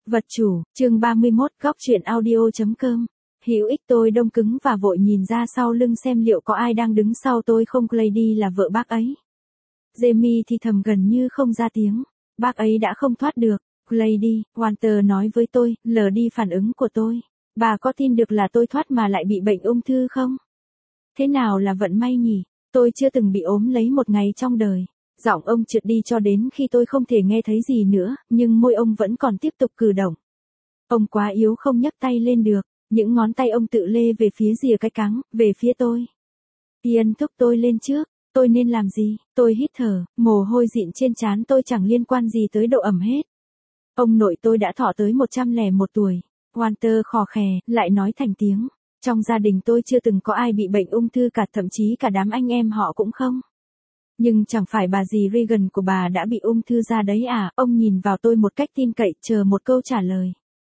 Vật chủ, chương 31, góc truyện audio.com. Hữu ích tôi đông cứng và vội nhìn ra sau lưng xem liệu có ai đang đứng sau tôi không. Clady là vợ bác ấy. Jamie thì thầm gần như không ra tiếng. Bác ấy đã không thoát được. Clady, Walter nói với tôi, lờ đi phản ứng của tôi. Bà có tin được là tôi thoát mà lại bị bệnh ung thư không? Thế nào là vận may nhỉ? Tôi chưa từng bị ốm lấy một ngày trong đời. Giọng ông trượt đi cho đến khi tôi không thể nghe thấy gì nữa, nhưng môi ông vẫn còn tiếp tục cử động. Ông quá yếu không nhấc tay lên được, những ngón tay ông tự lê về phía rìa cái cáng, về phía tôi. Ian thúc tôi lên trước, tôi nên làm gì? Tôi hít thở, mồ hôi dịn trên trán tôi chẳng liên quan gì tới độ ẩm hết. Ông nội tôi đã thọ tới 101 tuổi. Walter khò khè, lại nói thành tiếng. Trong gia đình tôi chưa từng có ai bị bệnh ung thư cả, thậm chí cả đám anh em họ cũng không. Nhưng chẳng phải bà dì Regan của bà đã bị ung thư da đấy à? Ông nhìn vào tôi một cách tin cậy, chờ một câu trả lời.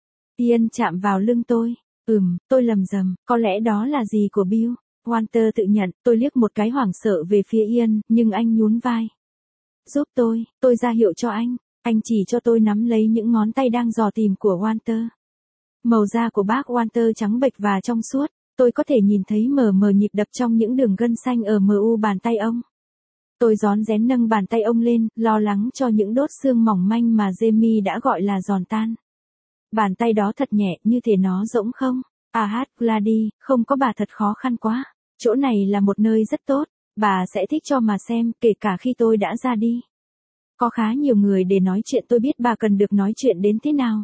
Ian chạm vào lưng tôi. Tôi lầm rầm, có lẽ đó là dì của Bill. Walter tự nhận. Tôi liếc một cái hoảng sợ về phía Ian, nhưng anh nhún vai. Giúp tôi ra hiệu cho anh. Anh chỉ cho tôi nắm lấy những ngón tay đang dò tìm của Walter. Màu da của bác Walter trắng bệch và trong suốt. Tôi có thể nhìn thấy mờ mờ nhịp đập trong những đường gân xanh ở mu bàn tay ông. Tôi rón rén nâng bàn tay ông lên, lo lắng cho những đốt xương mỏng manh mà Jamie đã gọi là giòn tan. Bàn tay đó thật nhẹ, như thể nó rỗng không. Clady, không có bà thật khó khăn quá. Chỗ này là một nơi rất tốt, bà sẽ thích cho mà xem, kể cả khi tôi đã ra đi. Có khá nhiều người để nói chuyện, tôi biết bà cần được nói chuyện đến thế nào.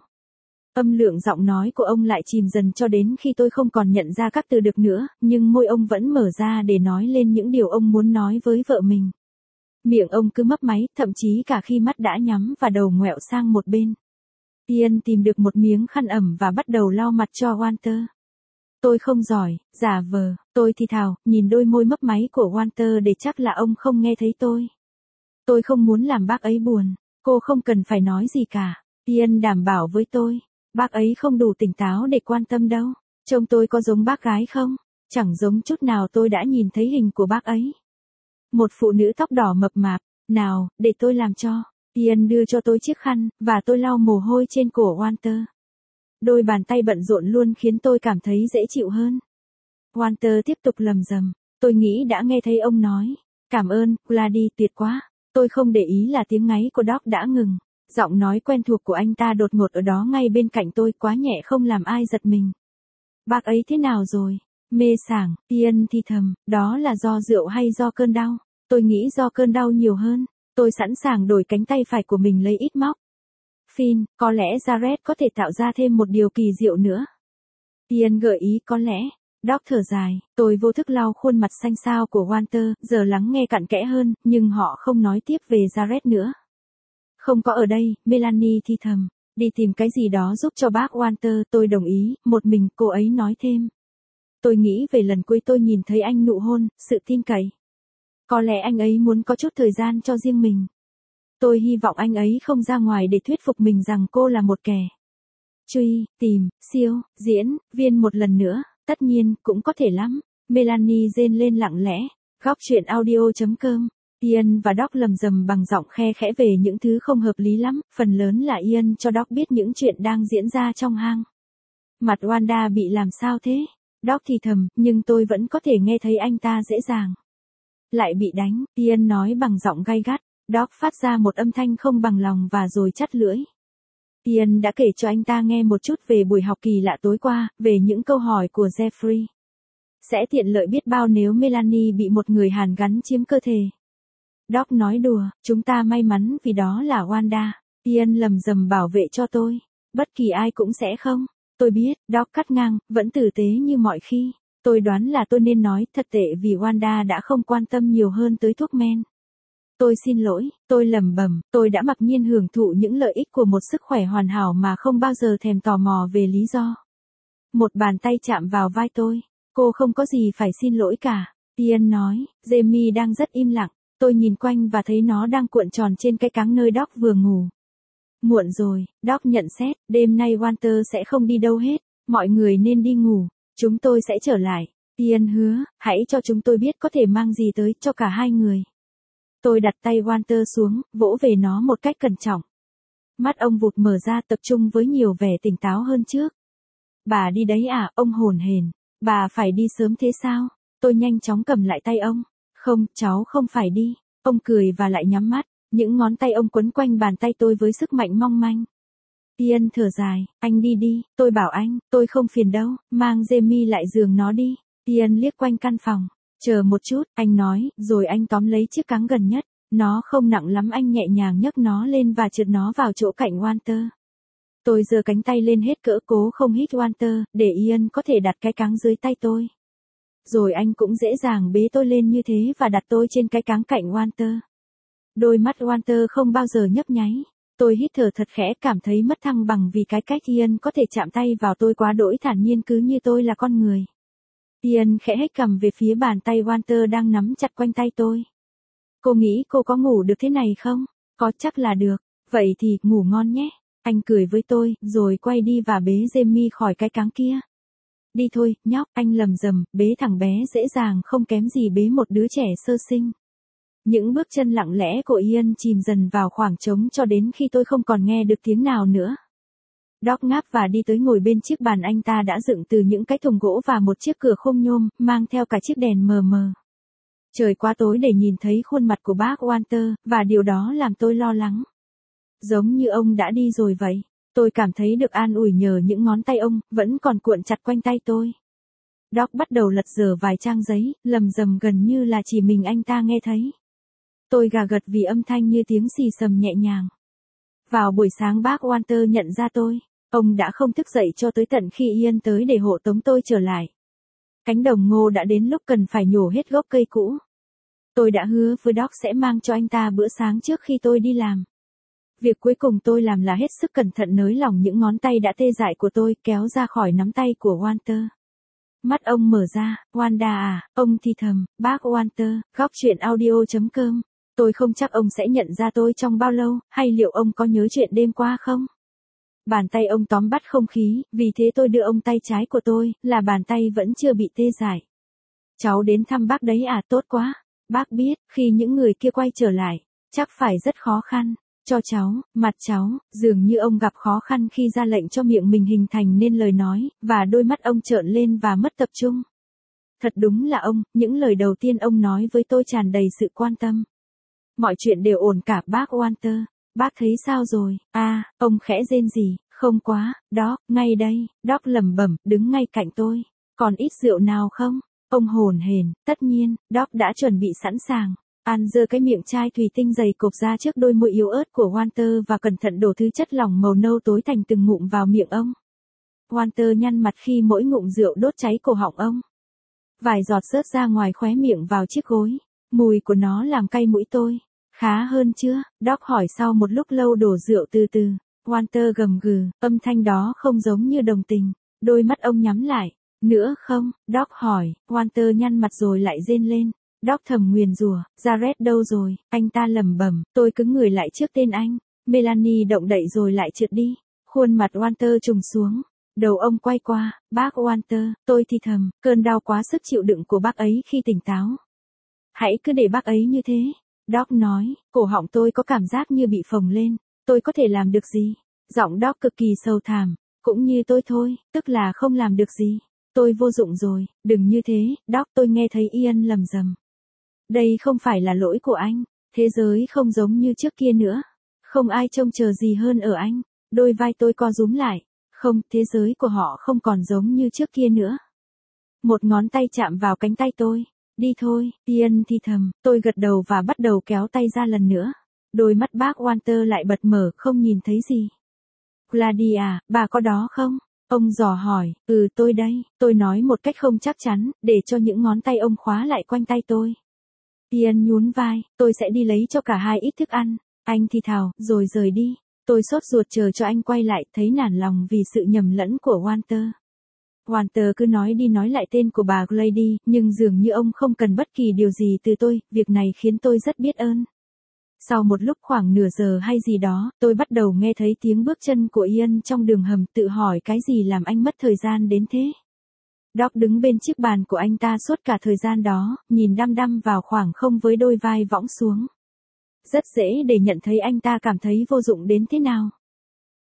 Âm lượng giọng nói của ông lại chìm dần cho đến khi tôi không còn nhận ra các từ được nữa, nhưng môi ông vẫn mở ra để nói lên những điều ông muốn nói với vợ mình. Miệng ông cứ mấp máy, thậm chí cả khi mắt đã nhắm và đầu ngoẹo sang một bên. Ian tìm được một miếng khăn ẩm và bắt đầu lau mặt cho Walter. Tôi không giỏi, giả vờ, tôi thì thào, nhìn đôi môi mấp máy của Walter để chắc là ông không nghe thấy tôi. Tôi không muốn làm bác ấy buồn, cô không cần phải nói gì cả. Ian đảm bảo với tôi, bác ấy không đủ tỉnh táo để quan tâm đâu. Trông tôi có giống bác gái không? Chẳng giống chút nào, tôi đã nhìn thấy hình của bác ấy. Một phụ nữ tóc đỏ mập mạp. Nào, để tôi làm cho. Ian đưa cho tôi chiếc khăn, và tôi lau mồ hôi trên cổ Walter. Đôi bàn tay bận rộn luôn khiến tôi cảm thấy dễ chịu hơn. Walter tiếp tục lầm rầm. Tôi nghĩ đã nghe thấy ông nói. Cảm ơn, Clady, tuyệt quá. Tôi không để ý là tiếng ngáy của Doc đã ngừng. Giọng nói quen thuộc của anh ta đột ngột ở đó ngay bên cạnh tôi, quá nhẹ không làm ai giật mình. Bác ấy thế nào rồi? Mê sảng, Ian thì thầm, đó là do rượu hay do cơn đau? Tôi nghĩ do cơn đau nhiều hơn. Tôi sẵn sàng đổi cánh tay phải của mình lấy ít móc. Finn, có lẽ Jared có thể tạo ra thêm một điều kỳ diệu nữa. Ian gợi ý có lẽ. Doc thở dài, tôi vô thức lau khuôn mặt xanh xao của Walter, giờ lắng nghe cặn kẽ hơn, nhưng họ không nói tiếp về Jared nữa. Không có ở đây, Melanie thì thầm. Đi tìm cái gì đó giúp cho bác Walter, tôi đồng ý, một mình, cô ấy nói thêm. Tôi nghĩ về lần cuối tôi nhìn thấy anh nụ hôn, sự tin cậy. Có lẽ anh ấy muốn có chút thời gian cho riêng mình. Tôi hy vọng anh ấy không ra ngoài để thuyết phục mình rằng cô là một kẻ. Truy, tìm, siêu, diễn, viên một lần nữa, tất nhiên, cũng có thể lắm. Melanie rên lên lặng lẽ. Góc truyện audio.com. Ian và Doc lầm rầm bằng giọng khe khẽ về những thứ không hợp lý lắm, phần lớn là Ian cho Doc biết những chuyện đang diễn ra trong hang. Mặt Wanda bị làm sao thế? Doc thì thầm, nhưng tôi vẫn có thể nghe thấy anh ta dễ dàng. Lại bị đánh, Ian nói bằng giọng gay gắt. Doc phát ra một âm thanh không bằng lòng và rồi chắt lưỡi. Ian đã kể cho anh ta nghe một chút về buổi học kỳ lạ tối qua, về những câu hỏi của Jeffrey. Sẽ tiện lợi biết bao nếu Melanie bị một người Hàn gắn chiếm cơ thể. Doc nói đùa, chúng ta may mắn vì đó là Wanda. Ian lầm rầm bảo vệ cho tôi. Bất kỳ ai cũng sẽ không. Tôi biết, Doc cắt ngang, vẫn tử tế như mọi khi. Tôi đoán là tôi nên nói thật tệ vì Wanda đã không quan tâm nhiều hơn tới thuốc men. Tôi xin lỗi, tôi lẩm bẩm, tôi đã mặc nhiên hưởng thụ những lợi ích của một sức khỏe hoàn hảo mà không bao giờ thèm tò mò về lý do. Một bàn tay chạm vào vai tôi. Cô không có gì phải xin lỗi cả. Ian nói, Jamie đang rất im lặng. Tôi nhìn quanh và thấy nó đang cuộn tròn trên cái cáng nơi Doc vừa ngủ. Muộn rồi, Doc nhận xét, đêm nay Walter sẽ không đi đâu hết. Mọi người nên đi ngủ. Chúng tôi sẽ trở lại. Ian hứa, hãy cho chúng tôi biết có thể mang gì tới cho cả hai người. Tôi đặt tay Walter xuống, vỗ về nó một cách cẩn trọng. Mắt ông vụt mở ra tập trung với nhiều vẻ tỉnh táo hơn trước. Bà đi đấy à, ông hồn hển. Bà phải đi sớm thế sao? Tôi nhanh chóng cầm lại tay ông. Không, cháu không phải đi. Ông cười và lại nhắm mắt. Những ngón tay ông quấn quanh bàn tay tôi với sức mạnh mong manh. Ian thở dài, anh đi đi, tôi bảo anh, tôi không phiền đâu, mang Jamie lại giường nó đi. Ian liếc quanh căn phòng. Chờ một chút, anh nói, rồi anh tóm lấy chiếc cáng gần nhất. Nó không nặng lắm, anh nhẹ nhàng nhấc nó lên và trượt nó vào chỗ cạnh Walter. Tôi giơ cánh tay lên hết cỡ cố không hít Walter, để Ian có thể đặt cái cáng dưới tay tôi. Rồi anh cũng dễ dàng bế tôi lên như thế và đặt tôi trên cái cáng cạnh Walter. Đôi mắt Walter không bao giờ nhấp nháy. Tôi hít thở thật khẽ, cảm thấy mất thăng bằng vì cái cách Ian có thể chạm tay vào tôi quá đỗi thản nhiên, cứ như tôi là con người. Ian khẽ hếch cằm về phía bàn tay Walter đang nắm chặt quanh tay tôi. Cô nghĩ cô có ngủ được thế này không? Có, chắc là được. Vậy thì, ngủ ngon nhé. Anh cười với tôi, rồi quay đi và bế Jamie khỏi cái cáng kia. Đi thôi, nhóc, anh lầm rầm, bế thằng bé dễ dàng không kém gì bế một đứa trẻ sơ sinh. Những bước chân lặng lẽ của Ian chìm dần vào khoảng trống cho đến khi tôi không còn nghe được tiếng nào nữa. Doc ngáp và đi tới ngồi bên chiếc bàn anh ta đã dựng từ những cái thùng gỗ và một chiếc cửa khung nhôm, mang theo cả chiếc đèn mờ mờ. Trời quá tối để nhìn thấy khuôn mặt của bác Walter, và điều đó làm tôi lo lắng. Giống như ông đã đi rồi vậy. Tôi cảm thấy được an ủi nhờ những ngón tay ông, vẫn còn cuộn chặt quanh tay tôi. Doc bắt đầu lật dở vài trang giấy, lầm rầm gần như là chỉ mình anh ta nghe thấy. Tôi gà gật vì âm thanh như tiếng xì xầm nhẹ nhàng. Vào buổi sáng bác Walter nhận ra tôi. Ông đã không thức dậy cho tới tận khi Ian tới để hộ tống tôi trở lại. Cánh đồng ngô đã đến lúc cần phải nhổ hết gốc cây cũ. Tôi đã hứa với Doc sẽ mang cho anh ta bữa sáng trước khi tôi đi làm. Việc cuối cùng tôi làm là hết sức cẩn thận nới lỏng những ngón tay đã tê dại của tôi, kéo ra khỏi nắm tay của Walter. Mắt ông mở ra, Wanda à, ông thì thầm, bác Walter, góc chuyện audio.com. Tôi không chắc ông sẽ nhận ra tôi trong bao lâu, hay liệu ông có nhớ chuyện đêm qua không? Bàn tay ông tóm bắt không khí, vì thế tôi đưa ông tay trái của tôi, là bàn tay vẫn chưa bị tê dại. Cháu đến thăm bác đấy à, tốt quá. Bác biết, khi những người kia quay trở lại, chắc phải rất khó khăn. Cho cháu, mặt cháu, dường như ông gặp khó khăn khi ra lệnh cho miệng mình hình thành nên lời nói, và đôi mắt ông trợn lên và mất tập trung. Thật đúng là ông, những lời đầu tiên ông nói với tôi tràn đầy sự quan tâm. Mọi chuyện đều ổn cả bác Walter. Bác thấy sao rồi? À, ông khẽ rên rỉ, không quá, Doc, ngay đây. Doc lẩm bẩm, đứng ngay cạnh tôi. Còn ít rượu nào không? Ông hồn hển, tất nhiên, Doc đã chuẩn bị sẵn sàng. An giơ cái miệng chai thủy tinh dày cộp ra trước đôi môi yếu ớt của Walter và cẩn thận đổ thứ chất lỏng màu nâu tối thành từng ngụm vào miệng ông. Walter nhăn mặt khi mỗi ngụm rượu đốt cháy cổ họng ông. Vài giọt rớt ra ngoài khóe miệng vào chiếc gối. Mùi của nó làm cay mũi tôi. Khá hơn chưa? Doc hỏi sau một lúc lâu đổ rượu từ từ. Walter gầm gừ, âm thanh đó không giống như đồng tình. Đôi mắt ông nhắm lại. Nữa không? Doc hỏi. Walter nhăn mặt rồi lại rên lên. Doc thầm nguyền rủa, Jared đâu rồi? Anh ta lẩm bẩm, tôi cứng người lại trước tên anh. Melanie động đậy rồi lại trượt đi. Khuôn mặt Walter trùng xuống. Đầu ông quay qua, bác Walter, tôi thì thầm, cơn đau quá sức chịu đựng của bác ấy khi tỉnh táo. Hãy cứ để bác ấy như thế. Doc nói, cổ họng tôi có cảm giác như bị phồng lên. Tôi có thể làm được gì? Giọng Doc cực kỳ sâu thẳm. Cũng như tôi thôi, tức là không làm được gì. Tôi vô dụng rồi, đừng như thế, Doc, tôi nghe thấy Ian lầm rầm. Đây không phải là lỗi của anh. Thế giới không giống như trước kia nữa. Không ai trông chờ gì hơn ở anh. Đôi vai tôi co rúm lại. Không, thế giới của họ không còn giống như trước kia nữa. Một ngón tay chạm vào cánh tay tôi. Đi thôi, Ian thì thầm, tôi gật đầu và bắt đầu kéo tay ra lần nữa. Đôi mắt bác Walter lại bật mở, không nhìn thấy gì. Gladys à, bà có đó không? Ông dò hỏi, tôi đây, tôi nói một cách không chắc chắn, để cho những ngón tay ông khóa lại quanh tay tôi. Ian nhún vai, tôi sẽ đi lấy cho cả hai ít thức ăn. Anh thì thào, rồi rời đi. Tôi sốt ruột chờ cho anh quay lại, thấy nản lòng vì sự nhầm lẫn của Walter. Walter cứ nói đi nói lại tên của bà Glady, nhưng dường như ông không cần bất kỳ điều gì từ tôi, việc này khiến tôi rất biết ơn. Sau một lúc khoảng nửa giờ hay gì đó, tôi bắt đầu nghe thấy tiếng bước chân của Ian trong đường hầm, tự hỏi cái gì làm anh mất thời gian đến thế. Doc đứng bên chiếc bàn của anh ta suốt cả thời gian đó, nhìn đăm đăm vào khoảng không với đôi vai võng xuống. Rất dễ để nhận thấy anh ta cảm thấy vô dụng đến thế nào.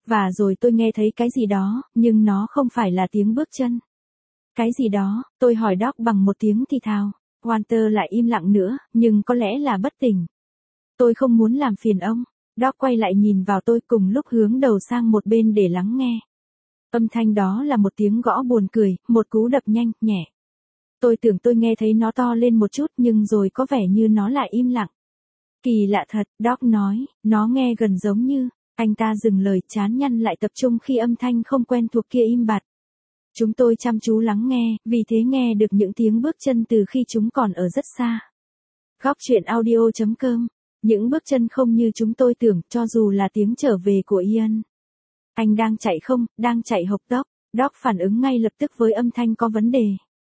Và rồi tôi nghe thấy cái gì đó, nhưng nó không phải là tiếng bước chân. Cái gì đó, tôi hỏi Doc bằng một tiếng thì thào. Walter lại im lặng nữa, nhưng có lẽ là bất tỉnh. Tôi không muốn làm phiền ông. Doc quay lại nhìn vào tôi cùng lúc hướng đầu sang một bên để lắng nghe. Âm thanh đó là một tiếng gõ buồn cười, một cú đập nhanh, nhẹ. Tôi tưởng tôi nghe thấy nó to lên một chút nhưng rồi có vẻ như nó lại im lặng. Kỳ lạ thật, Doc nói, nó nghe gần giống như. Anh ta dừng lời, trán nhăn lại tập trung khi âm thanh không quen thuộc kia im bặt. Chúng tôi chăm chú lắng nghe, vì thế nghe được những tiếng bước chân từ khi chúng còn ở rất xa. Góc truyện audio.com. Những bước chân không như chúng tôi tưởng, cho dù là tiếng trở về của Ian. Anh đang chạy không, đang chạy hộc Doc. Doc phản ứng ngay lập tức với âm thanh có vấn đề.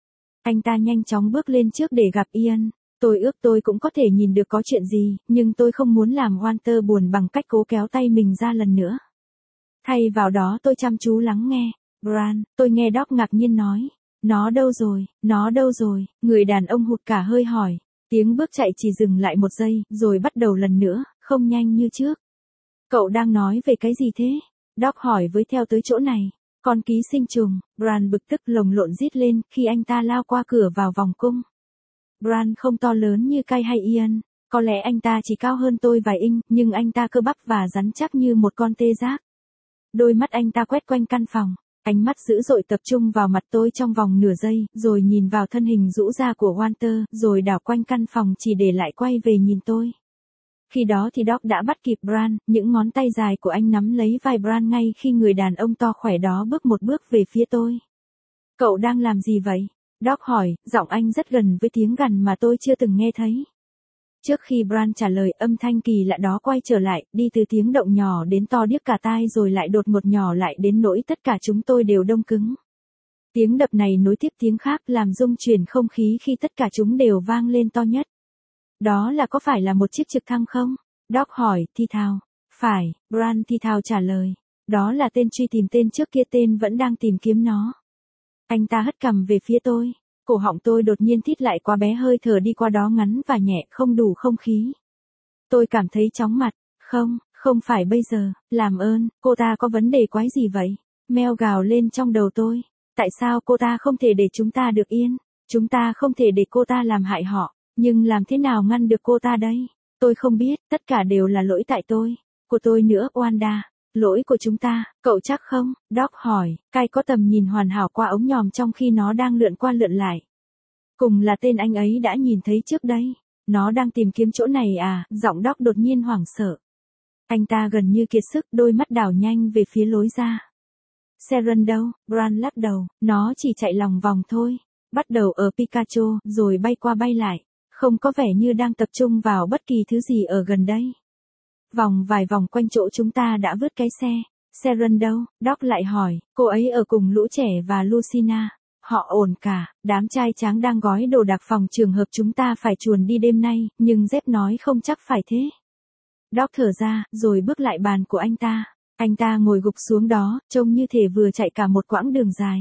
Anh ta nhanh chóng bước lên trước để gặp Ian. Tôi ước tôi cũng có thể nhìn được có chuyện gì, nhưng tôi không muốn làm Walter buồn bằng cách cố kéo tay mình ra lần nữa. Thay vào đó tôi chăm chú lắng nghe. Bran, tôi nghe Doc ngạc nhiên nói. Nó đâu rồi, người đàn ông hụt cả hơi hỏi. Tiếng bước chạy chỉ dừng lại một giây, rồi bắt đầu lần nữa, không nhanh như trước. Cậu đang nói về cái gì thế? Doc hỏi với theo tới chỗ này. Con ký sinh trùng, Bran bực tức lồng lộn rít lên khi anh ta lao qua cửa vào vòng cung. Bran không to lớn như Kai hay Ian, có lẽ anh ta chỉ cao hơn tôi vài inch, nhưng anh ta cơ bắp và rắn chắc như một con tê giác. Đôi mắt anh ta quét quanh căn phòng, ánh mắt dữ dội tập trung vào mặt tôi trong vòng nửa giây, rồi nhìn vào thân hình rũ ra của Walter, rồi đảo quanh căn phòng chỉ để lại quay về nhìn tôi. Khi đó thì Doc đã bắt kịp Bran, những ngón tay dài của anh nắm lấy vai Bran ngay khi người đàn ông to khỏe đó bước một bước về phía tôi. Cậu đang làm gì vậy? Doc hỏi, giọng anh rất gần với tiếng gằn mà tôi chưa từng nghe thấy. Trước khi Bran trả lời, âm thanh kỳ lạ đó quay trở lại, đi từ tiếng động nhỏ đến to điếc cả tai rồi lại đột ngột nhỏ lại đến nỗi tất cả chúng tôi đều đông cứng. Tiếng đập này nối tiếp tiếng khác làm rung chuyển không khí khi tất cả chúng đều vang lên to nhất. Đó là có phải là một chiếc trực thăng không? Doc hỏi, thi thào. Phải, Bran thi thào trả lời. Đó là tên truy tìm tên trước kia, tên vẫn đang tìm kiếm nó. Anh ta hất cằm về phía tôi. Cổ họng tôi đột nhiên thít lại quá bé, hơi thở đi qua đó ngắn và nhẹ, không đủ không khí. Tôi cảm thấy chóng mặt. Không phải bây giờ, làm ơn, cô ta có vấn đề quái gì vậy? Mel gào lên trong đầu tôi. Tại sao cô ta không thể để chúng ta được yên? Chúng ta không thể để cô ta làm hại họ. Nhưng làm thế nào ngăn được cô ta đây? Tôi không biết, tất cả đều là lỗi tại tôi. Của tôi nữa, Wanda. Lỗi của chúng ta, cậu chắc không? Doc hỏi, Kai có tầm nhìn hoàn hảo qua ống nhòm trong khi nó đang lượn qua lượn lại. Cùng là tên anh ấy đã nhìn thấy trước đây. Nó đang tìm kiếm chỗ này à? Giọng Doc đột nhiên hoảng sợ. Anh ta gần như kiệt sức, đôi mắt đảo nhanh về phía lối ra. Sharon đâu? Bran lắc đầu, nó chỉ chạy lòng vòng thôi. Bắt đầu ở Pikachu, rồi bay qua bay lại. Không có vẻ như đang tập trung vào bất kỳ thứ gì ở gần đây. Vòng vài vòng quanh chỗ chúng ta đã vứt cái xe. Sharon đâu? Doc lại hỏi, cô ấy ở cùng lũ trẻ và Lucina. Họ ổn cả, đám trai tráng đang gói đồ đạc phòng trường hợp chúng ta phải chuồn đi đêm nay, nhưng Jeff nói không chắc phải thế. Doc thở ra, rồi bước lại bàn của anh ta. Anh ta ngồi gục xuống đó, trông như thể vừa chạy cả một quãng đường dài.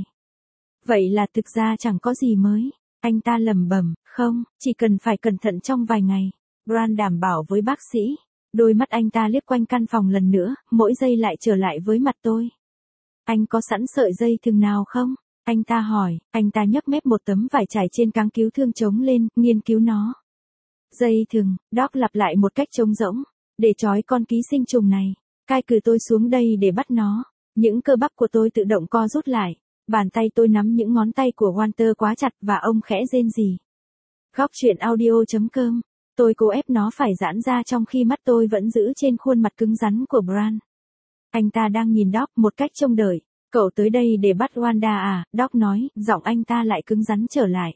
Vậy là thực ra chẳng có gì mới. Anh ta lẩm bẩm, không, chỉ cần phải cẩn thận trong vài ngày. Bran đảm bảo với bác sĩ. Đôi mắt anh ta liếc quanh căn phòng lần nữa, mỗi giây lại trở lại với mặt tôi. Anh có sẵn sợi dây thừng nào không? Anh ta hỏi, anh ta nhấc mép một tấm vải trải trên cáng cứu thương trống lên, nghiên cứu nó. Dây thừng, Doc lặp lại một cách trống rỗng. Để trói con ký sinh trùng này. Kai cử tôi xuống đây để bắt nó. Những cơ bắp của tôi tự động co rút lại. Bàn tay tôi nắm những ngón tay của Walter quá chặt và ông khẽ rên rỉ. Góc truyện audio.com. Tôi cố ép nó phải giãn ra trong khi mắt tôi vẫn giữ trên khuôn mặt cứng rắn của Bran. Anh ta đang nhìn Doc một cách trông đợi. Cậu tới đây để bắt Wanda à? Doc nói, giọng anh ta lại cứng rắn trở lại.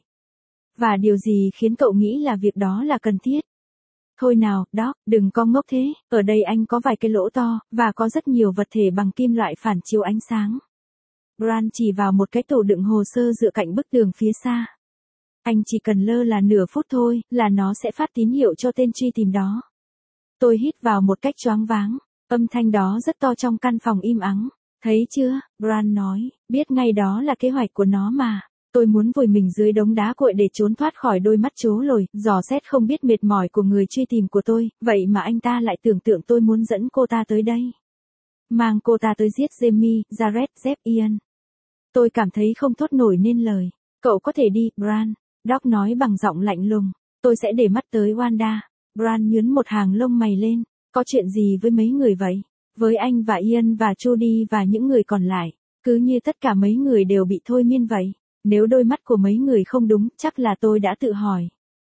Và điều gì khiến cậu nghĩ là việc đó là cần thiết? Thôi nào, Doc, đừng có ngốc thế. Ở đây anh có vài cái lỗ to, và có rất nhiều vật thể bằng kim loại phản chiếu ánh sáng. Bran chỉ vào một cái tủ đựng hồ sơ dựa cạnh bức tường phía xa. Anh chỉ cần lơ là nửa phút thôi, là nó sẽ phát tín hiệu cho tên truy tìm đó. Tôi hít vào một cách choáng váng. Âm thanh đó rất to trong căn phòng im ắng. Thấy chưa? Bran nói, biết ngay đó là kế hoạch của nó mà. Tôi muốn vùi mình dưới đống đá cuội để trốn thoát khỏi đôi mắt chố lồi, dò xét không biết mệt mỏi của người truy tìm của tôi, vậy mà anh ta lại tưởng tượng tôi muốn dẫn cô ta tới đây. mang cô ta tới giết Jamie, Jared, Jeff, Ian. Tôi cảm thấy không thốt nổi nên lời. Cậu có thể đi, Bran. Doc nói bằng giọng lạnh lùng. Tôi sẽ để mắt tới Wanda. Bran nhướng một hàng lông mày lên. Có chuyện gì với mấy người vậy? Với anh và Ian và Trudy và những người còn lại. Cứ như tất cả mấy người đều bị thôi miên vậy. Nếu đôi mắt của mấy người không đúng, chắc là tôi đã tự hỏi.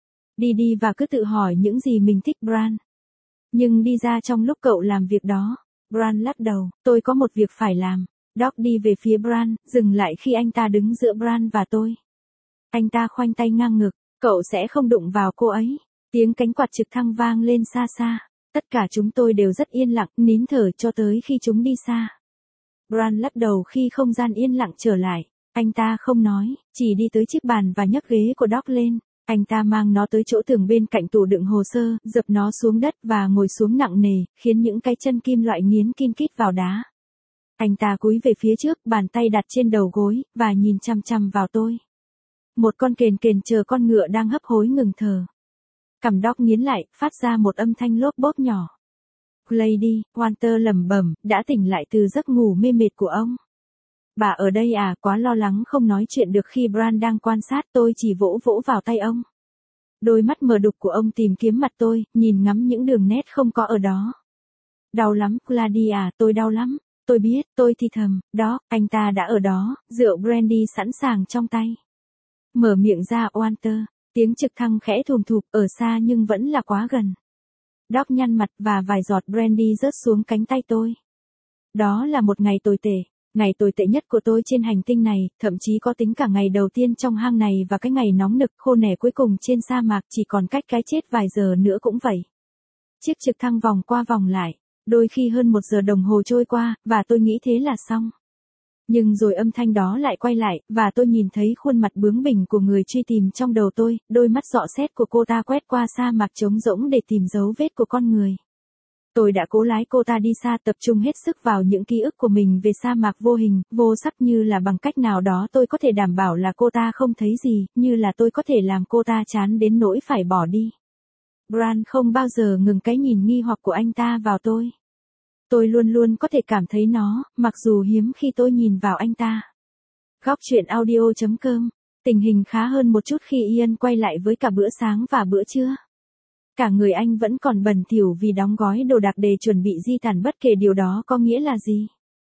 Đi và cứ tự hỏi những gì mình thích, Bran. Nhưng đi ra trong lúc cậu làm việc đó. Bran lắc đầu, tôi có một việc phải làm. Doc đi về phía Bran, dừng lại khi anh ta đứng giữa Bran và tôi. Anh ta khoanh tay ngang ngực, cậu sẽ không đụng vào cô ấy. Tiếng cánh quạt trực thăng vang lên xa xa. Tất cả chúng tôi đều rất yên lặng, nín thở cho tới khi chúng đi xa. Bran lắc đầu khi không gian yên lặng trở lại. Anh ta không nói, chỉ đi tới chiếc bàn và nhấc ghế của Doc lên. Anh ta mang nó tới chỗ tường bên cạnh tủ đựng hồ sơ, dập nó xuống đất và ngồi xuống nặng nề, khiến những cái chân kim loại nghiến kin kít vào đá. Anh ta cúi về phía trước, bàn tay đặt trên đầu gối, và nhìn chằm chằm vào tôi. Một con kền chờ con ngựa đang hấp hối ngừng thở. Cằm Doc nghiến lại, phát ra một âm thanh lốp bốp nhỏ. Lady, Walter lẩm bẩm, đã tỉnh lại từ giấc ngủ mê mệt của ông. Bà ở đây à? Quá lo lắng không nói chuyện được khi Bran đang quan sát, tôi chỉ vỗ vào tay ông. Đôi mắt mờ đục của ông tìm kiếm mặt tôi, nhìn ngắm những đường nét không có ở đó. Đau lắm, Clady à, tôi đau lắm. Tôi biết, tôi thì thầm, đó, anh ta đã ở đó, rượu brandy sẵn sàng trong tay. Mở miệng ra, Walter, tiếng trực thăng khẽ thùm thụp, ở xa nhưng vẫn là quá gần. Doc nhăn mặt và vài giọt brandy rớt xuống cánh tay tôi. Đó là một ngày tồi tệ. Ngày tồi tệ nhất của tôi trên hành tinh này, thậm chí có tính cả ngày đầu tiên trong hang này và cái ngày nóng nực khô nẻ cuối cùng trên sa mạc chỉ còn cách cái chết vài giờ nữa cũng vậy. Chiếc trực thăng vòng qua vòng lại, đôi khi hơn 1 giờ đồng hồ trôi qua, và tôi nghĩ thế là xong. Nhưng rồi âm thanh đó lại quay lại, và tôi nhìn thấy khuôn mặt bướng bỉnh của người truy tìm trong đầu tôi, đôi mắt dọ xét của cô ta quét qua sa mạc trống rỗng để tìm dấu vết của con người. Tôi đã cố lái cô ta đi xa, tập trung hết sức vào những ký ức của mình về sa mạc vô hình, vô sắc, như là bằng cách nào đó tôi có thể đảm bảo là cô ta không thấy gì, như là tôi có thể làm cô ta chán đến nỗi phải bỏ đi. Bran không bao giờ ngừng cái nhìn nghi hoặc của anh ta vào tôi. Tôi luôn luôn có thể cảm thấy nó, mặc dù hiếm khi tôi nhìn vào anh ta. Góc truyện audio.com. Tình hình khá hơn một chút khi Ian quay lại với cả bữa sáng và bữa trưa. Cả người anh vẫn còn bẩn thỉu vì đóng gói đồ đạc để chuẩn bị di tản, bất kể điều đó có nghĩa là gì.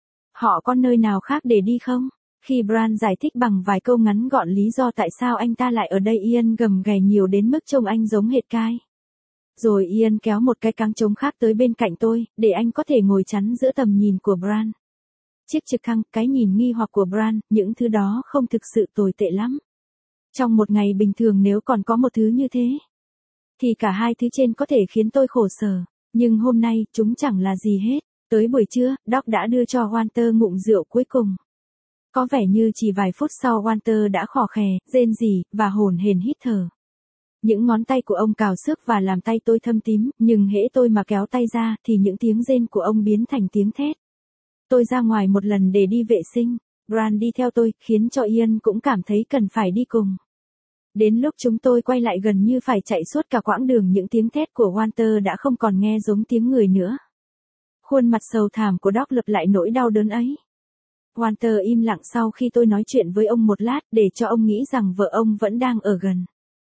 Họ có nơi nào khác để đi không? Khi Bran giải thích bằng vài câu ngắn gọn lý do tại sao anh ta lại ở đây, Ian gầm ghè nhiều đến mức trông anh giống hệt cai. Rồi Ian kéo một cái cáng trống khác tới bên cạnh tôi, để anh có thể ngồi chắn giữa tầm nhìn của Bran. Chiếc trực thăng, cái nhìn nghi hoặc của Bran, những thứ đó không thực sự tồi tệ lắm. Trong một ngày bình thường nếu còn có một thứ như thế, thì cả hai thứ trên có thể khiến tôi khổ sở. Nhưng hôm nay, chúng chẳng là gì hết. Tới buổi trưa, Doc đã đưa cho Walter ngụm rượu cuối cùng. Có vẻ như chỉ vài phút sau Walter đã khò khè, rên rỉ, và hổn hển hít thở. Những ngón tay của ông cào xước và làm tay tôi thâm tím, nhưng hễ tôi mà kéo tay ra thì những tiếng rên của ông biến thành tiếng thét. Tôi ra ngoài một lần để đi vệ sinh. Bran đi theo tôi, khiến cho Ian cũng cảm thấy cần phải đi cùng. Đến lúc chúng tôi quay lại gần như phải chạy suốt cả quãng đường, những tiếng thét của Walter đã không còn nghe giống tiếng người nữa. Khuôn mặt sầu thảm của Doc lặp lại nỗi đau đớn ấy. Walter im lặng sau khi tôi nói chuyện với ông một lát, để cho ông nghĩ rằng vợ ông vẫn đang ở gần.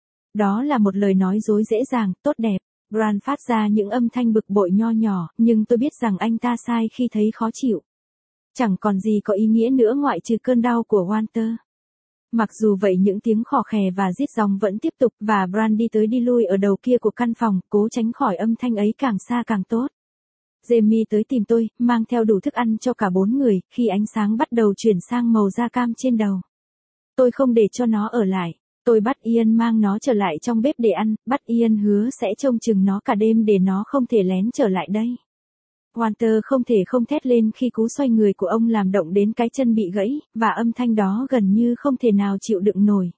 Đó là một lời nói dối dễ dàng, tốt đẹp. Bran phát ra những âm thanh bực bội nho nhỏ, nhưng tôi biết rằng anh ta sai khi thấy khó chịu. Chẳng còn gì có ý nghĩa nữa ngoại trừ cơn đau của Walter. Mặc dù vậy những tiếng khò khè và rít ròng vẫn tiếp tục, và Bran đi tới đi lui ở đầu kia của căn phòng, cố tránh khỏi âm thanh ấy càng xa càng tốt. Jamie tới tìm tôi, mang theo đủ thức ăn cho cả 4 người, khi ánh sáng bắt đầu chuyển sang màu da cam trên đầu. Tôi không để cho nó ở lại. Tôi bắt Ian mang nó trở lại trong bếp để ăn, bắt Ian hứa sẽ trông chừng nó cả đêm để nó không thể lén trở lại đây. Walter không thể không thét lên khi cú xoay người của ông làm động đến cái chân bị gãy, và âm thanh đó gần như không thể nào chịu đựng nổi.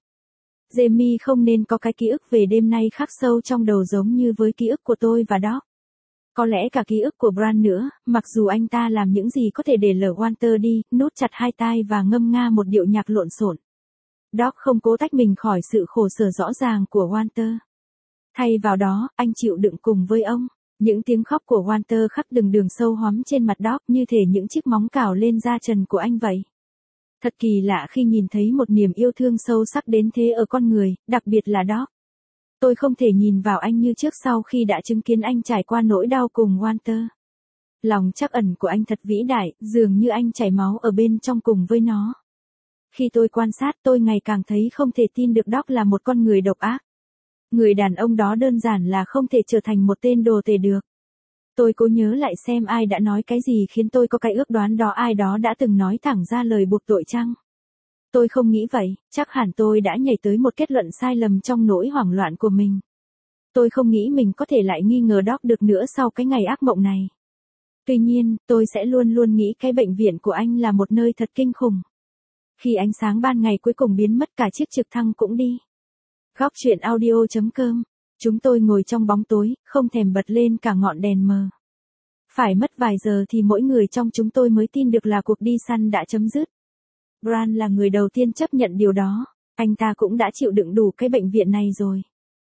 Jamie không nên có cái ký ức về đêm nay khắc sâu trong đầu giống như với ký ức của tôi và Doc. Có lẽ cả ký ức của Bran nữa, mặc dù anh ta làm những gì có thể để lờ Walter đi, nút chặt hai tai và ngâm nga một điệu nhạc lộn xộn. Doc không cố tách mình khỏi sự khổ sở rõ ràng của Walter. Thay vào đó, anh chịu đựng cùng với ông. Những tiếng khóc của Walter khắc từng đường sâu hoắm trên mặt Doc như thể những chiếc móng cào lên da trần của anh vậy. Thật kỳ lạ khi nhìn thấy một niềm yêu thương sâu sắc đến thế ở con người, đặc biệt là Doc. Tôi không thể nhìn vào anh như trước sau khi đã chứng kiến anh trải qua nỗi đau cùng Walter. Lòng trắc ẩn của anh thật vĩ đại, dường như anh chảy máu ở bên trong cùng với nó. Khi tôi quan sát tôi ngày càng thấy không thể tin được Doc là một con người độc ác. Người đàn ông đó đơn giản là không thể trở thành một tên đồ tể được. Tôi cố nhớ lại xem ai đã nói cái gì khiến tôi có cái ước đoán đó ai đó đã từng nói thẳng ra lời buộc tội chăng? Tôi không nghĩ vậy, chắc hẳn tôi đã nhảy tới một kết luận sai lầm trong nỗi hoảng loạn của mình. Tôi không nghĩ mình có thể lại nghi ngờ Doc được nữa sau cái ngày ác mộng này. Tuy nhiên, tôi sẽ luôn luôn nghĩ cái bệnh viện của anh là một nơi thật kinh khủng. Khi ánh sáng ban ngày cuối cùng biến mất cả chiếc trực thăng cũng đi. Góc truyện audio.com. Chúng tôi ngồi trong bóng tối, không thèm bật lên cả ngọn đèn mờ. Phải mất vài giờ thì mỗi người trong chúng tôi mới tin được là cuộc đi săn đã chấm dứt. Grant là người đầu tiên chấp nhận điều đó. Anh ta cũng đã chịu đựng đủ cái bệnh viện này rồi.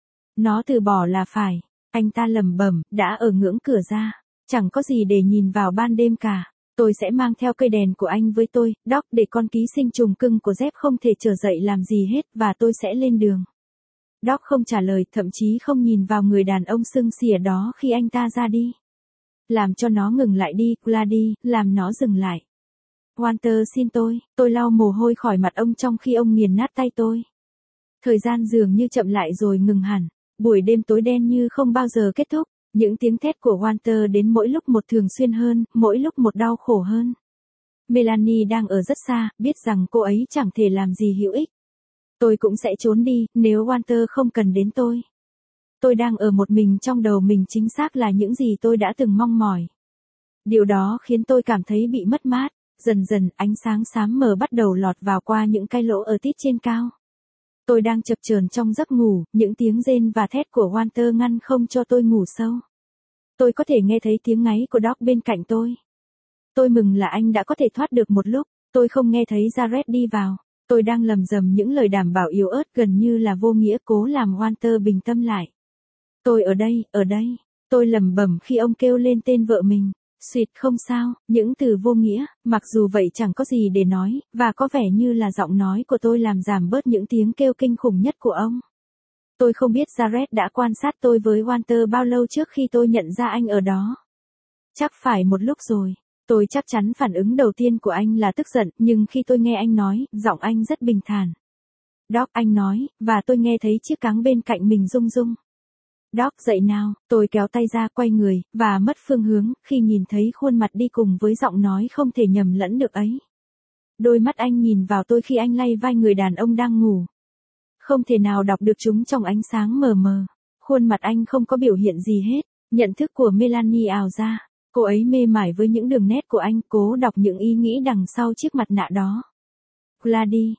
Nó từ bỏ là phải. Anh ta lẩm bẩm, đã ở ngưỡng cửa ra. Chẳng có gì để nhìn vào ban đêm cả. Tôi sẽ mang theo cây đèn của anh với tôi, Doc, để con ký sinh trùng cưng của Jeff không thể trở dậy làm gì hết và tôi sẽ lên đường. Doc không trả lời, thậm chí không nhìn vào người đàn ông sưng xỉa đó khi anh ta ra đi. Làm cho nó ngừng lại đi, Gladys, làm nó dừng lại. Walter xin tôi lau mồ hôi khỏi mặt ông trong khi ông nghiền nát tay tôi. Thời gian dường như chậm lại rồi ngừng hẳn, buổi đêm tối đen như không bao giờ kết thúc. Những tiếng thét của Walter đến mỗi lúc một thường xuyên hơn, mỗi lúc một đau khổ hơn. Melanie đang ở rất xa, biết rằng cô ấy chẳng thể làm gì hữu ích. Tôi cũng sẽ trốn đi, nếu Walter không cần đến tôi. Tôi đang ở một mình trong đầu mình chính xác là những gì tôi đã từng mong mỏi. Điều đó khiến tôi cảm thấy bị mất mát, dần dần ánh sáng xám mờ bắt đầu lọt vào qua những cái lỗ ở tít trên cao. Tôi đang chập chờn trong giấc ngủ, những tiếng rên và thét của Walter ngăn không cho tôi ngủ sâu. Tôi có thể nghe thấy tiếng ngáy của Doc bên cạnh tôi. Tôi mừng là anh đã có thể thoát được một lúc, tôi không nghe thấy Jared đi vào. Tôi đang lầm rầm những lời đảm bảo yếu ớt gần như là vô nghĩa cố làm Walter bình tâm lại. Tôi ở đây, tôi lẩm bẩm khi ông kêu lên tên vợ mình. Xuyệt không sao, những từ vô nghĩa, mặc dù vậy chẳng có gì để nói, và có vẻ như là giọng nói của tôi làm giảm bớt những tiếng kêu kinh khủng nhất của ông. Tôi không biết Jared đã quan sát tôi với Walter bao lâu trước khi tôi nhận ra anh ở đó. Chắc phải một lúc rồi. Tôi chắc chắn phản ứng đầu tiên của anh là tức giận, nhưng khi tôi nghe anh nói, giọng anh rất bình thản. Doc, anh nói, và tôi nghe thấy chiếc cáng bên cạnh mình rung rung. Doc, dậy nào, tôi kéo tay ra quay người, và mất phương hướng, khi nhìn thấy khuôn mặt đi cùng với giọng nói không thể nhầm lẫn được ấy. Đôi mắt anh nhìn vào tôi khi anh lay vai người đàn ông đang ngủ. Không thể nào đọc được chúng trong ánh sáng mờ mờ. Khuôn mặt anh không có biểu hiện gì hết. Nhận thức của Melanie ào ra. Cô ấy mê mải với những đường nét của anh, cố đọc những ý nghĩ đằng sau chiếc mặt nạ đó. Gladys,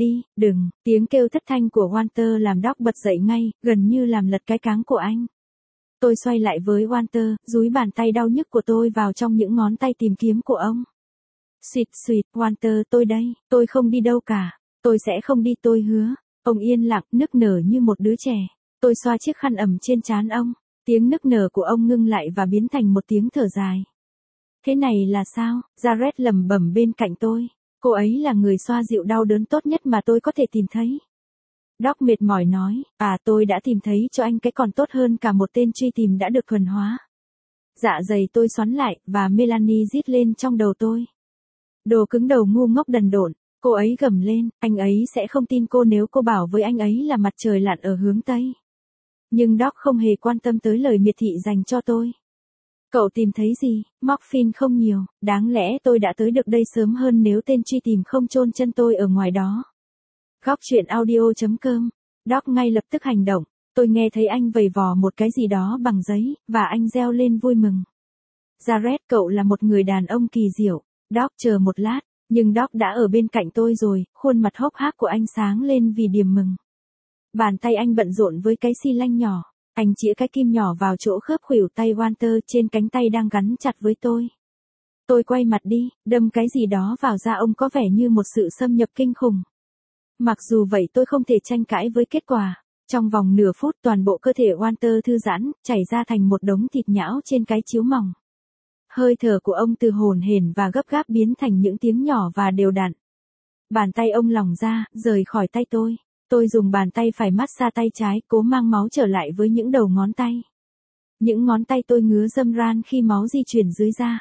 đừng, tiếng kêu thất thanh của Walter làm Doc bật dậy ngay, gần như làm lật cái cáng của anh. Tôi xoay lại với Walter, dúi bàn tay đau nhức của tôi vào trong những ngón tay tìm kiếm của ông. Xuyệt, Walter, tôi đây, tôi không đi đâu cả, tôi sẽ không đi, tôi hứa. Ông yên lặng, nức nở như một đứa trẻ. Tôi xoa chiếc khăn ẩm trên trán ông, tiếng nức nở của ông ngưng lại và biến thành một tiếng thở dài. Thế này là sao? Jared lẩm bẩm bên cạnh tôi. Cô ấy là người xoa dịu đau đớn tốt nhất mà tôi có thể tìm thấy. Doc mệt mỏi nói, tôi đã tìm thấy cho anh cái còn tốt hơn cả một tên truy tìm đã được thuần hóa. Dạ dày tôi xoắn lại, và Melanie rít lên trong đầu tôi. Đồ cứng đầu ngu ngốc đần độn, cô ấy gầm lên, anh ấy sẽ không tin cô nếu cô bảo với anh ấy là mặt trời lặn ở hướng Tây. Nhưng Doc không hề quan tâm tới lời miệt thị dành cho tôi. Cậu tìm thấy gì? Morphine không nhiều, đáng lẽ tôi đã tới được đây sớm hơn nếu tên truy tìm không chôn chân tôi ở ngoài đó. Góc truyện audio.com. Doc ngay lập tức hành động, tôi nghe thấy anh vầy vò một cái gì đó bằng giấy, và anh reo lên vui mừng. Jared, cậu là một người đàn ông kỳ diệu. Doc chờ một lát, nhưng Doc đã ở bên cạnh tôi rồi, khuôn mặt hốc hác của anh sáng lên vì niềm mừng. Bàn tay anh bận rộn với cái xi lanh nhỏ. Anh chĩa cái kim nhỏ vào chỗ khớp khuỷu tay Walter trên cánh tay đang gắn chặt với tôi. Tôi quay mặt đi, đâm cái gì đó vào da ông có vẻ như một sự xâm nhập kinh khủng. Mặc dù vậy tôi không thể tranh cãi với kết quả. Trong vòng nửa phút toàn bộ cơ thể Walter thư giãn, chảy ra thành một đống thịt nhão trên cái chiếu mỏng. Hơi thở của ông từ hổn hển và gấp gáp biến thành những tiếng nhỏ và đều đặn. Bàn tay ông lỏng ra, rời khỏi tay tôi. Tôi dùng bàn tay phải massage tay trái, cố mang máu trở lại với những đầu ngón tay. Những ngón tay tôi ngứa râm ran khi máu di chuyển dưới da.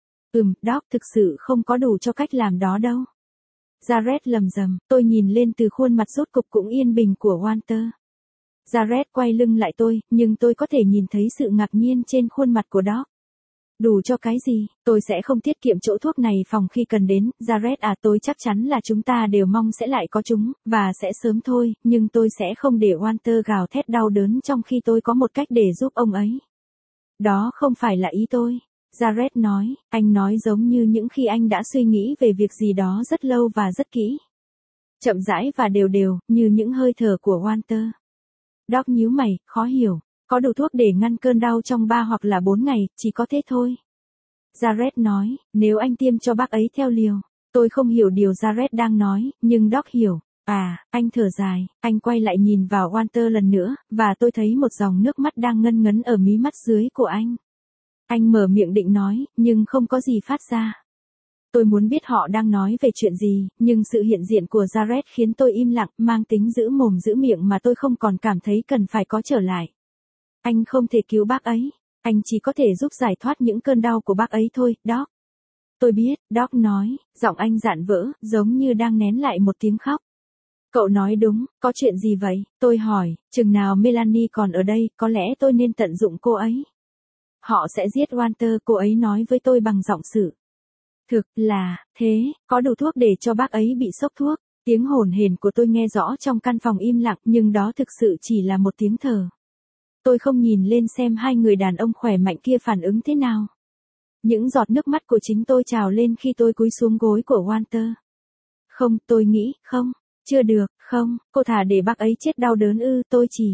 Doc thực sự không có đủ cho cách làm đó đâu. Jared lầm rầm, tôi nhìn lên từ khuôn mặt rốt cục cũng yên bình của Walter. Jared quay lưng lại tôi, nhưng tôi có thể nhìn thấy sự ngạc nhiên trên khuôn mặt của Doc. Đủ cho cái gì, tôi sẽ không tiết kiệm chỗ thuốc này phòng khi cần đến, Jared à, tôi chắc chắn là chúng ta đều mong sẽ lại có chúng, và sẽ sớm thôi, nhưng tôi sẽ không để Walter gào thét đau đớn trong khi tôi có một cách để giúp ông ấy. Đó không phải là ý tôi. Jared nói, anh nói giống như những khi anh đã suy nghĩ về việc gì đó rất lâu và rất kỹ. Chậm rãi và đều đều, như những hơi thở của Walter. Doc nhíu mày, khó hiểu. Có đủ thuốc để ngăn cơn đau trong 3 hoặc là 4 ngày, chỉ có thế thôi. Jared nói, nếu anh tiêm cho bác ấy theo liều. Tôi không hiểu điều Jared đang nói, nhưng Doc hiểu. À, anh thở dài, anh quay lại nhìn vào Walter lần nữa, và tôi thấy một dòng nước mắt đang ngân ngấn ở mí mắt dưới của anh. Anh mở miệng định nói, nhưng không có gì phát ra. Tôi muốn biết họ đang nói về chuyện gì, nhưng sự hiện diện của Jared khiến tôi im lặng, mang tính giữ mồm giữ miệng mà tôi không còn cảm thấy cần phải có trở lại. Anh không thể cứu bác ấy, anh chỉ có thể giúp giải thoát những cơn đau của bác ấy thôi, Doc. Tôi biết, Doc nói, giọng anh rạn vỡ, giống như đang nén lại một tiếng khóc. Cậu nói đúng, có chuyện gì vậy? Tôi hỏi, chừng nào Melanie còn ở đây, có lẽ tôi nên tận dụng cô ấy. Họ sẽ giết Walter, cô ấy nói với tôi bằng giọng sự. Thực là, thế, có đủ thuốc để cho bác ấy bị sốc thuốc. Tiếng hổn hển của tôi nghe rõ trong căn phòng im lặng, nhưng đó thực sự chỉ là một tiếng thở. Tôi không nhìn lên xem hai người đàn ông khỏe mạnh kia phản ứng thế nào. Những giọt nước mắt của chính tôi trào lên khi tôi cúi xuống gối của Walter. Không, tôi nghĩ, không, chưa được, không, cô thà để bác ấy chết đau đớn ư,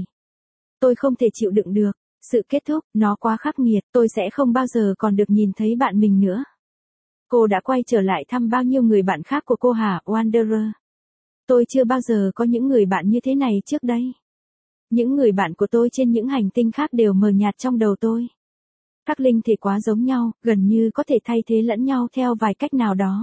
tôi không thể chịu đựng được. Sự kết thúc, nó quá khắc nghiệt, tôi sẽ không bao giờ còn được nhìn thấy bạn mình nữa. Cô đã quay trở lại thăm bao nhiêu người bạn khác của cô hả, Wanderer? Tôi chưa bao giờ có những người bạn như thế này trước đây. Những người bạn của tôi trên những hành tinh khác đều mờ nhạt trong đầu tôi. Các linh thể quá giống nhau, gần như có thể thay thế lẫn nhau theo vài cách nào đó.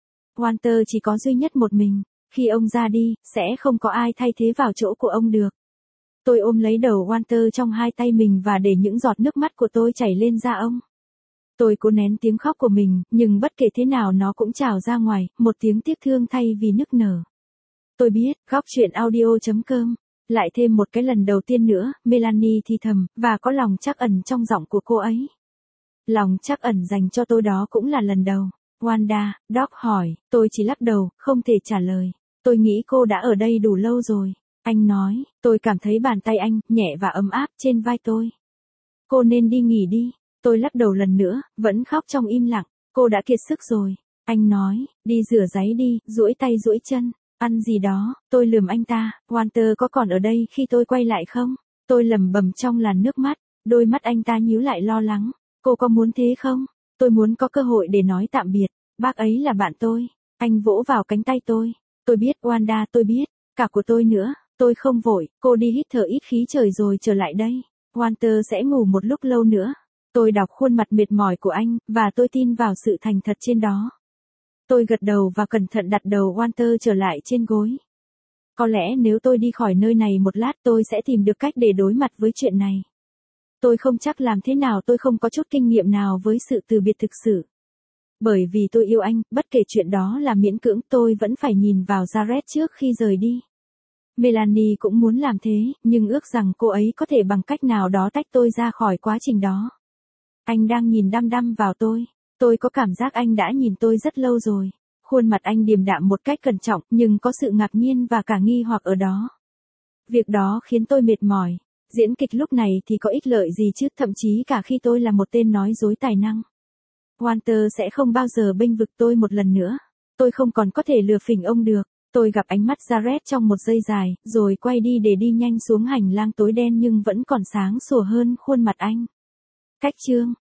Walter chỉ có duy nhất một mình, khi ông ra đi, sẽ không có ai thay thế vào chỗ của ông được. Tôi ôm lấy đầu Walter trong hai tay mình và để những giọt nước mắt của tôi chảy lên da ông. Tôi cố nén tiếng khóc của mình, nhưng bất kể thế nào nó cũng trào ra ngoài, một tiếng tiếc thương thay vì nức nở. Tôi biết, góc chuyện audio.com. Lại thêm một cái lần đầu tiên nữa, Melanie thì thầm, và có lòng trắc ẩn trong giọng của cô ấy. Lòng trắc ẩn dành cho tôi đó cũng là lần đầu. Wanda, Doc hỏi, tôi chỉ lắc đầu, không thể trả lời. Tôi nghĩ cô đã ở đây đủ lâu rồi. Anh nói, tôi cảm thấy bàn tay anh, nhẹ và ấm áp trên vai tôi. Cô nên đi nghỉ đi. Tôi lắc đầu lần nữa, vẫn khóc trong im lặng. Cô đã kiệt sức rồi. Anh nói, đi rửa ráy đi, duỗi tay duỗi chân. Ăn gì đó, tôi lườm anh ta, Walter có còn ở đây khi tôi quay lại không? Tôi lẩm bẩm trong làn nước mắt, đôi mắt anh ta nhíu lại lo lắng. Cô có muốn thế không? Tôi muốn có cơ hội để nói tạm biệt, bác ấy là bạn tôi. Anh vỗ vào cánh tay tôi. Tôi biết Wanda, tôi biết, cả của tôi nữa, tôi không vội, cô đi hít thở ít khí trời rồi trở lại đây. Walter sẽ ngủ một lúc lâu nữa. Tôi đọc khuôn mặt mệt mỏi của anh, và tôi tin vào sự thành thật trên đó. Tôi gật đầu và cẩn thận đặt đầu Walter trở lại trên gối. Có lẽ nếu tôi đi khỏi nơi này một lát tôi sẽ tìm được cách để đối mặt với chuyện này. Tôi không chắc làm thế nào, tôi không có chút kinh nghiệm nào với sự từ biệt thực sự. Bởi vì tôi yêu anh, bất kể chuyện đó là miễn cưỡng, tôi vẫn phải nhìn vào Jared trước khi rời đi. Melanie cũng muốn làm thế, nhưng ước rằng cô ấy có thể bằng cách nào đó tách tôi ra khỏi quá trình đó. Anh đang nhìn đăm đăm vào tôi. Tôi có cảm giác anh đã nhìn tôi rất lâu rồi. Khuôn mặt anh điềm đạm một cách cẩn trọng, nhưng có sự ngạc nhiên và cả nghi hoặc ở đó. Việc đó khiến tôi mệt mỏi. Diễn kịch lúc này thì có ích lợi gì chứ, thậm chí cả khi tôi là một tên nói dối tài năng. Walter sẽ không bao giờ bênh vực tôi một lần nữa. Tôi không còn có thể lừa phỉnh ông được. Tôi gặp ánh mắt Jared trong một giây dài, rồi quay đi để đi nhanh xuống hành lang tối đen nhưng vẫn còn sáng sủa hơn khuôn mặt anh. Cách chương